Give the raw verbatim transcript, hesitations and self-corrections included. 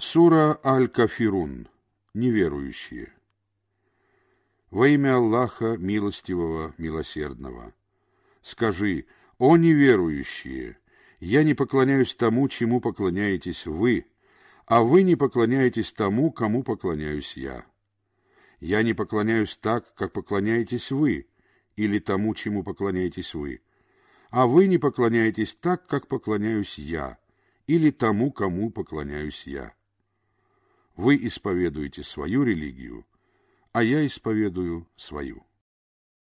Сура Аль-Кафирун. Неверующие. Во имя Аллаха, милостивого, милосердного. Скажи: о неверующие, я не поклоняюсь тому, чему поклоняетесь вы, а вы не поклоняетесь тому, кому поклоняюсь я. Я не поклоняюсь так, как поклоняетесь вы, или тому, чему поклоняетесь вы, а вы не поклоняетесь так, как поклоняюсь я, или тому, кому поклоняюсь я. Вы исповедуете свою религию, а я исповедую свою.